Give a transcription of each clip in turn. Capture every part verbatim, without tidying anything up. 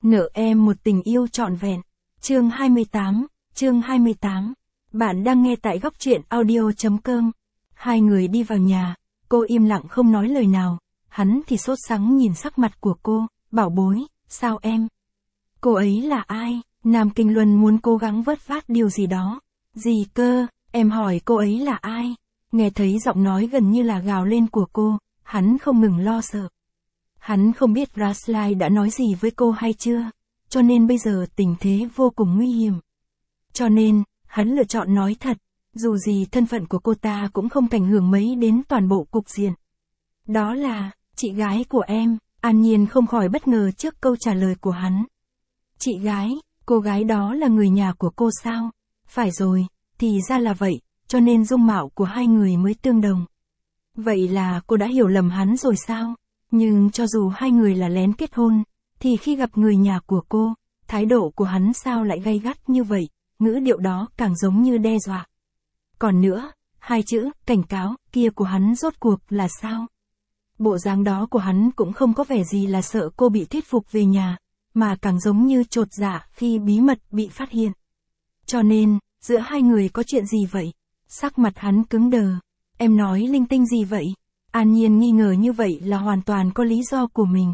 Nợ em một tình yêu trọn vẹn. Chương hai mươi tám, chương hai mươi tám. Bạn đang nghe tại góc truyện audio chấm com. Hai người đi vào nhà, cô im lặng không nói lời nào, hắn thì sốt sắng nhìn sắc mặt của cô, bảo bối, sao em? Cô ấy là ai? Nam Kinh Luân muốn cố gắng vớt vát điều gì đó. Gì cơ, em hỏi cô ấy là ai? Nghe thấy giọng nói gần như là gào lên của cô, hắn không ngừng lo sợ. Hắn không biết Rasly đã nói gì với cô hay chưa, cho nên bây giờ tình thế vô cùng nguy hiểm. Cho nên, hắn lựa chọn nói thật, dù gì thân phận của cô ta cũng không ảnh hưởng mấy đến toàn bộ cục diện. Đó là, chị gái của em. An Nhiên không khỏi bất ngờ trước câu trả lời của hắn. Chị gái, cô gái đó là người nhà của cô sao? Phải rồi, thì ra là vậy, cho nên dung mạo của hai người mới tương đồng. Vậy là cô đã hiểu lầm hắn rồi sao? Nhưng cho dù hai người là lén kết hôn, thì khi gặp người nhà của cô, thái độ của hắn sao lại gay gắt như vậy, ngữ điệu đó càng giống như đe dọa. Còn nữa, hai chữ, cảnh cáo, kia của hắn rốt cuộc là sao? Bộ dáng đó của hắn cũng không có vẻ gì là sợ cô bị thuyết phục về nhà, mà càng giống như chột dạ khi bí mật bị phát hiện. Cho nên, giữa hai người có chuyện gì vậy? Sắc mặt hắn cứng đờ. Em nói linh tinh gì vậy? An Nhiên nghi ngờ như vậy là hoàn toàn có lý do của mình.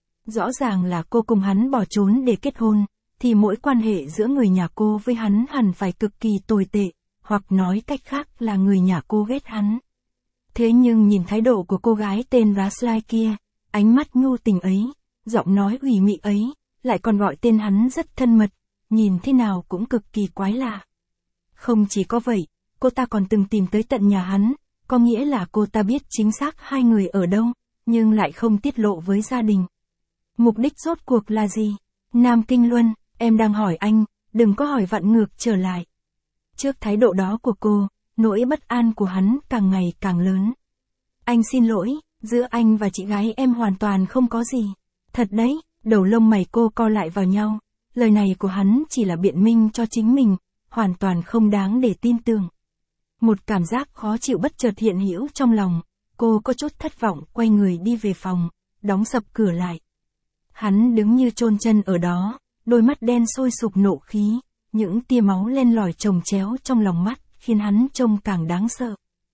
Rõ ràng là cô cùng hắn bỏ trốn để kết hôn, thì mỗi quan hệ giữa người nhà cô với hắn hẳn phải cực kỳ tồi tệ, hoặc nói cách khác là người nhà cô ghét hắn. Thế nhưng nhìn thái độ của cô gái tên Rasly kia, ánh mắt nhu tình ấy, giọng nói ủy mị ấy, lại còn gọi tên hắn rất thân mật, nhìn thế nào cũng cực kỳ quái lạ. Không chỉ có vậy, cô ta còn từng tìm tới tận nhà hắn, có nghĩa là cô ta biết chính xác hai người ở đâu, nhưng lại không tiết lộ với gia đình. Mục đích rốt cuộc là gì? Nam Kinh Luân, em đang hỏi anh, đừng có hỏi vặn ngược trở lại. Trước thái độ đó của cô, nỗi bất an của hắn càng ngày càng lớn. Anh xin lỗi, giữa anh và chị gái em hoàn toàn không có gì. Thật đấy, đầu lông mày cô co lại vào nhau, lời này của hắn chỉ là biện minh cho chính mình, hoàn toàn không đáng để tin tưởng. Một cảm giác khó chịu bất chợt hiện hữu trong lòng, cô có chút thất vọng quay người đi về phòng, đóng sập cửa lại. Hắn đứng như chôn chân ở đó, đôi mắt đen sôi sục nộ khí, những tia máu len lỏi chồng chéo trong lòng mắt, khiến hắn trông càng đáng sợ.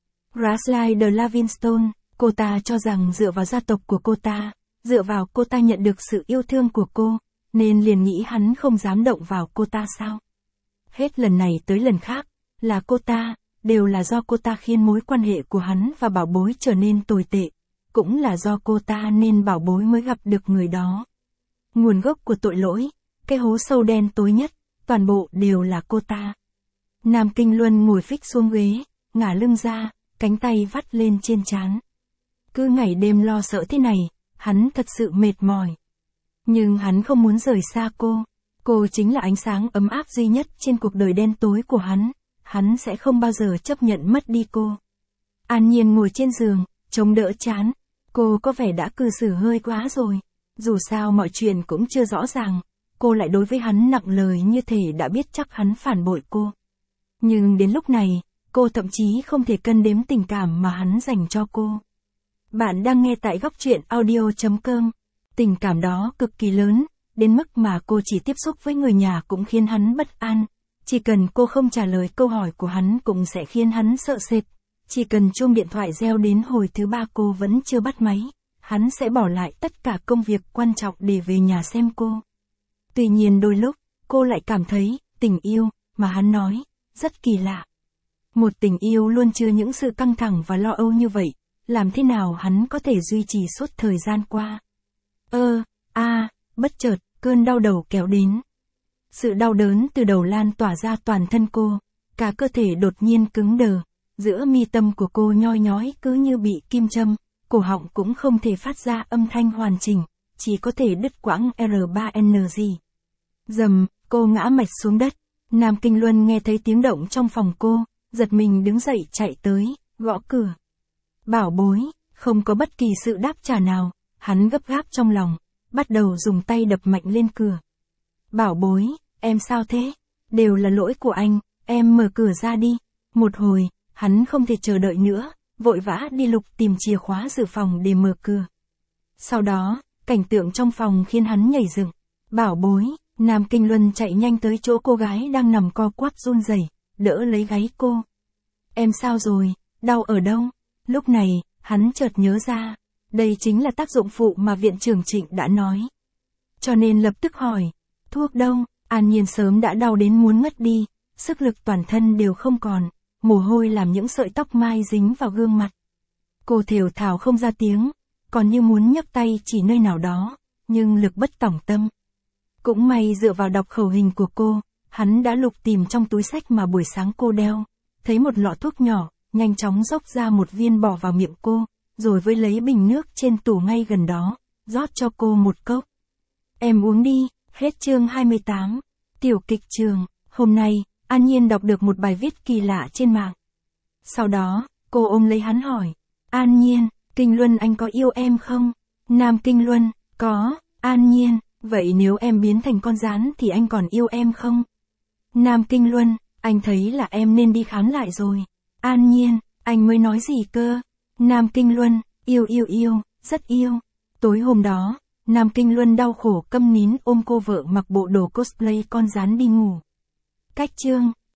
Rasly de Lavinstone, cô ta cho rằng dựa vào gia tộc của cô ta, dựa vào cô ta nhận được sự yêu thương của cô, nên liền nghĩ hắn không dám động vào cô ta sao? Hết lần này tới lần khác, là cô ta, đều là do cô ta khiến mối quan hệ của hắn và bảo bối trở nên tồi tệ, cũng là do cô ta nên bảo bối mới gặp được người đó. Nguồn gốc của tội lỗi, cái hố sâu đen tối nhất, toàn bộ đều là cô ta. Nam Kinh Luân ngồi phích xuống ghế, ngả lưng ra, cánh tay vắt lên trên trán. Cứ ngày đêm lo sợ thế này, hắn thật sự mệt mỏi. Nhưng hắn không muốn rời xa cô. Cô chính là ánh sáng ấm áp duy nhất trên cuộc đời đen tối của hắn. Hắn sẽ không bao giờ chấp nhận mất đi cô. An Nhiên ngồi trên giường, chống đỡ trán. Cô có vẻ đã cư xử hơi quá rồi. Dù sao mọi chuyện cũng chưa rõ ràng. Cô lại đối với hắn nặng lời như thể đã biết chắc hắn phản bội cô. Nhưng đến lúc này, cô thậm chí không thể cân đếm tình cảm mà hắn dành cho cô. Bạn đang nghe tại góc truyện audio chấm com. Tình cảm đó cực kỳ lớn, đến mức mà cô chỉ tiếp xúc với người nhà cũng khiến hắn bất an. Chỉ cần cô không trả lời câu hỏi của hắn cũng sẽ khiến hắn sợ sệt. Chỉ cần chuông điện thoại reo đến hồi thứ ba cô vẫn chưa bắt máy, hắn sẽ bỏ lại tất cả công việc quan trọng để về nhà xem cô. Tuy nhiên đôi lúc, cô lại cảm thấy, tình yêu, mà hắn nói, rất kỳ lạ. Một tình yêu luôn chứa những sự căng thẳng và lo âu như vậy, làm thế nào hắn có thể duy trì suốt thời gian qua. Ơ, a, à, bất chợt, cơn đau đầu kéo đến. Sự đau đớn từ đầu lan tỏa ra toàn thân cô, cả cơ thể đột nhiên cứng đờ, giữa mi tâm của cô nhoi nhói cứ như bị kim châm, cổ họng cũng không thể phát ra âm thanh hoàn chỉnh, chỉ có thể đứt quãng R ba N G. Dầm, cô ngã mạch xuống đất. Nam Kinh Luân nghe thấy tiếng động trong phòng cô, giật mình đứng dậy chạy tới, gõ cửa. Bảo bối, không có bất kỳ sự đáp trả nào, hắn gấp gáp trong lòng, bắt đầu dùng tay đập mạnh lên cửa. Bảo bối, em sao thế? Đều là lỗi của anh, em mở cửa ra đi. Một hồi, hắn không thể chờ đợi nữa, vội vã đi lục tìm chìa khóa dự phòng để mở cửa. Sau đó, cảnh tượng trong phòng khiến hắn nhảy dựng. Bảo bối, Nam Kinh Luân chạy nhanh tới chỗ cô gái đang nằm co quắp run rẩy, đỡ lấy gáy cô. Em sao rồi, đau ở đâu? Lúc này, hắn chợt nhớ ra, đây chính là tác dụng phụ mà viện trưởng Trịnh đã nói. Cho nên lập tức hỏi, thuốc đâu? An Nhiên sớm đã đau đến muốn ngất đi, sức lực toàn thân đều không còn, mồ hôi làm những sợi tóc mai dính vào gương mặt. Cô thều thào không ra tiếng, còn như muốn nhấc tay chỉ nơi nào đó, nhưng lực bất tòng tâm. Cũng may dựa vào đọc khẩu hình của cô, hắn đã lục tìm trong túi xách mà buổi sáng cô đeo, thấy một lọ thuốc nhỏ, nhanh chóng dốc ra một viên bỏ vào miệng cô, rồi với lấy bình nước trên tủ ngay gần đó, rót cho cô một cốc. Em uống đi, hết chương hai mươi tám. Tiểu kịch trường, hôm nay, An Nhiên đọc được một bài viết kỳ lạ trên mạng. Sau đó, cô ôm lấy hắn hỏi, An Nhiên, Kinh Luân anh có yêu em không? Nam Kinh Luân, có. An Nhiên, vậy nếu em biến thành con gián thì anh còn yêu em không? Nam Kinh Luân, anh thấy là em nên đi khám lại rồi. An Nhiên, anh mới nói gì cơ? Nam Kinh Luân, yêu yêu yêu, rất yêu. Tối hôm đó, Nam Kinh Luân đau khổ câm nín ôm cô vợ mặc bộ đồ cosplay con gián đi ngủ. Cách chương